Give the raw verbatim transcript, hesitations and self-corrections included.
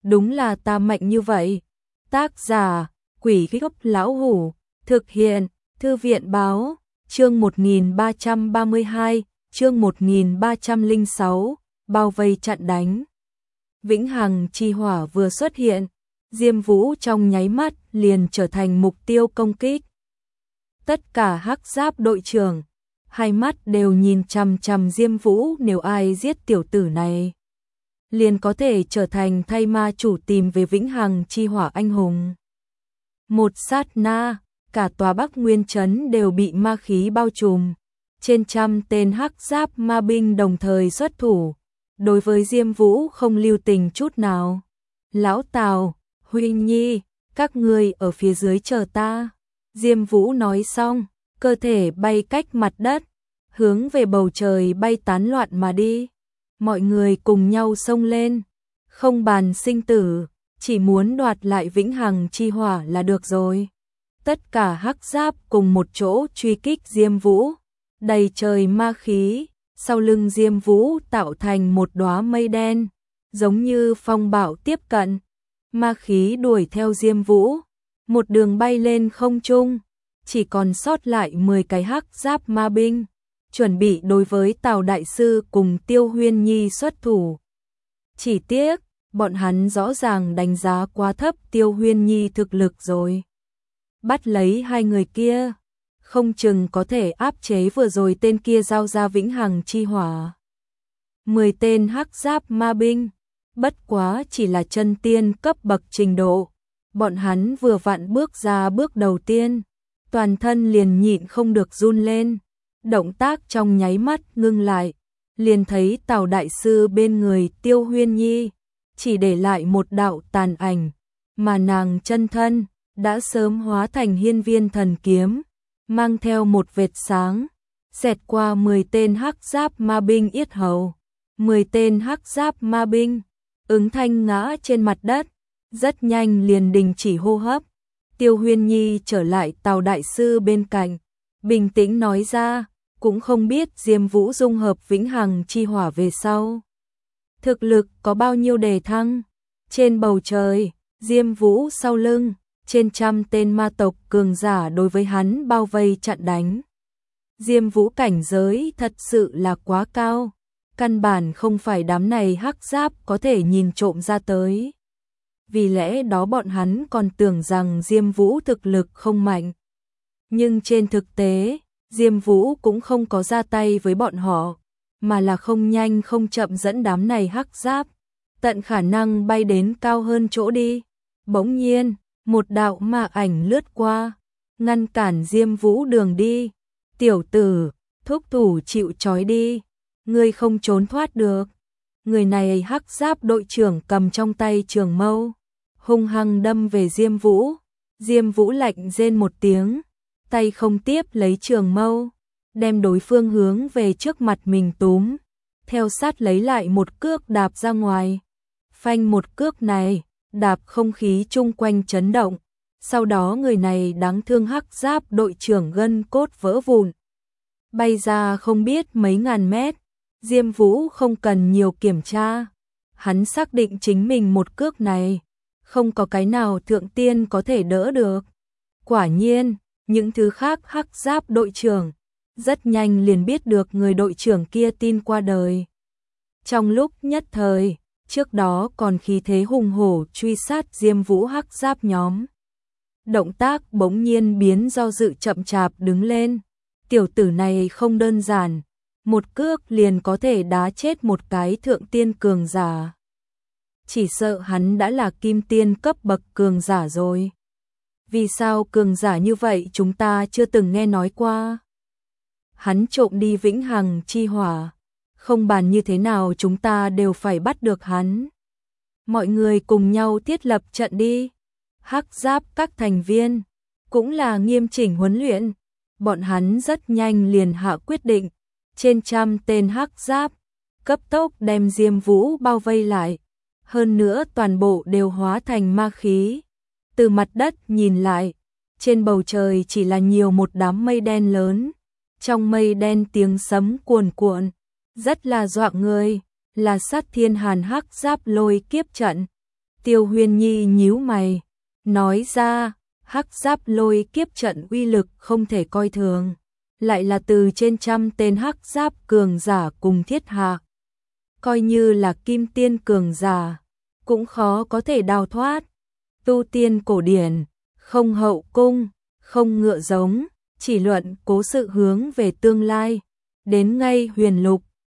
đúng là ta mạnh như vậy. Tác giả, Quỷ Gốc Lão Hủ, thực hiện, Thư viện Báo, chương một nghìn ba trăm ba mươi hai, chương một nghìn ba trăm lẻ sáu, bao vây chặn đánh. Vĩnh Hằng chi hỏa vừa xuất hiện, Diêm Vũ trong nháy mắt liền trở thành mục tiêu công kích. Tất cả hắc giáp đội trưởng, hai mắt đều nhìn chằm chằm Diêm Vũ, nếu ai giết tiểu tử này, liền có thể trở thành thay ma chủ tìm về Vĩnh Hằng chi hỏa anh hùng. Một sát na, cả tòa Bắc Nguyên trấn đều bị ma khí bao trùm, trên trăm tên hắc giáp ma binh đồng thời xuất thủ, đối với Diêm Vũ không lưu tình chút nào. Lão Tào, Huy Nhi, các ngươi ở phía dưới chờ ta. Diêm Vũ nói xong, cơ thể bay cách mặt đất, hướng về bầu trời bay tán loạn mà đi. Mọi người cùng nhau xông lên, không bàn sinh tử, chỉ muốn đoạt lại Vĩnh Hằng chi hỏa là được rồi. Tất cả hắc giáp cùng một chỗ truy kích Diêm Vũ, đầy trời ma khí, sau lưng Diêm Vũ tạo thành một đóa mây đen, giống như phong bạo tiếp cận. Ma khí đuổi theo Diêm Vũ, một đường bay lên không trung, chỉ còn sót lại mười cái hắc giáp ma binh, chuẩn bị đối với Tào đại sư cùng Tiêu Huyên Nhi xuất thủ. Chỉ tiếc, bọn hắn rõ ràng đánh giá quá thấp Tiêu Huyên Nhi thực lực rồi. Bắt lấy hai người kia, không chừng có thể áp chế vừa rồi tên kia giao ra Vĩnh Hằng chi hỏa. Mười tên hắc giáp ma binh, bất quá chỉ là chân tiên cấp bậc trình độ. Bọn hắn vừa vặn bước ra bước đầu tiên, toàn thân liền nhịn không được run lên. Động tác trong nháy mắt ngưng lại, liền thấy Tào đại sư bên người Tiêu Huyên Nhi, chỉ để lại một đạo tàn ảnh, mà nàng chân thân đã sớm hóa thành hiên viên thần kiếm, mang theo một vệt sáng, xẹt qua mười tên hắc giáp ma binh yết hầu. Mười tên hắc giáp ma binh ứng thanh ngã trên mặt đất, rất nhanh liền đình chỉ hô hấp. Tiêu Huyên Nhi trở lại Tào đại sư bên cạnh, bình tĩnh nói ra, cũng không biết Diêm Vũ dung hợp Vĩnh Hằng chi hỏa về sau, thực lực có bao nhiêu đề thăng. Trên bầu trời, Diêm Vũ sau lưng, trên trăm tên ma tộc cường giả đối với hắn bao vây chặn đánh. Diêm Vũ cảnh giới thật sự là quá cao, căn bản không phải đám này hắc giáp có thể nhìn trộm ra tới. Vì lẽ đó bọn hắn còn tưởng rằng Diêm Vũ thực lực không mạnh. Nhưng trên thực tế, Diêm Vũ cũng không có ra tay với bọn họ, mà là không nhanh không chậm dẫn đám này hắc giáp, tận khả năng bay đến cao hơn chỗ đi. Bỗng nhiên, một đạo ma ảnh lướt qua, ngăn cản Diêm Vũ đường đi. Tiểu tử, thúc thủ chịu trói đi, ngươi không trốn thoát được. Người này hắc giáp đội trưởng cầm trong tay trường mâu, hung hăng đâm về Diêm Vũ. Diêm Vũ lạnh rên một tiếng, tay không tiếp lấy trường mâu, đem đối phương hướng về trước mặt mình túm, theo sát lấy lại một cước đạp ra ngoài. Phanh, một cước này đạp không khí chung quanh chấn động, sau đó người này đáng thương hắc giáp đội trưởng gân cốt vỡ vụn, bay ra không biết mấy ngàn mét. Diêm Vũ không cần nhiều kiểm tra, hắn xác định chính mình một cước này không có cái nào thượng tiên có thể đỡ được. Quả nhiên, những thứ khác hắc giáp đội trưởng rất nhanh liền biết được người đội trưởng kia tin qua đời. Trong lúc nhất thời, trước đó còn khí thế hùng hổ truy sát Diêm Vũ hắc giáp nhóm, động tác bỗng nhiên biến do dự chậm chạp đứng lên. Tiểu tử này không đơn giản, một cước liền có thể đá chết một cái thượng tiên cường giả. Chỉ sợ hắn đã là kim tiên cấp bậc cường giả rồi. Vì sao cường giả như vậy chúng ta chưa từng nghe nói qua? Hắn trộm đi Vĩnh Hằng chi hỏa, không bàn như thế nào chúng ta đều phải bắt được hắn. Mọi người cùng nhau thiết lập trận đi. Hắc giáp các thành viên cũng là nghiêm chỉnh huấn luyện, bọn hắn rất nhanh liền hạ quyết định. Trên trăm tên hắc giáp cấp tốc đem Diêm Vũ bao vây lại, hơn nữa toàn bộ đều hóa thành ma khí. Từ mặt đất nhìn lại, trên bầu trời chỉ là nhiều một đám mây đen lớn, trong mây đen tiếng sấm cuồn cuộn, rất là dọa người, là Sát Thiên Hàn hắc giáp lôi kiếp trận. Tiêu Huyên Nhi nhíu mày, nói ra, hắc giáp lôi kiếp trận uy lực không thể coi thường, lại là từ trên trăm tên hắc giáp cường giả cùng thiết hạ. Coi như là kim tiên cường giả, cũng khó có thể đào thoát. Tu tiên cổ điển, không hậu cung, không ngựa giống, chỉ luận cố sự hướng về tương lai. Đến ngay huyền lục,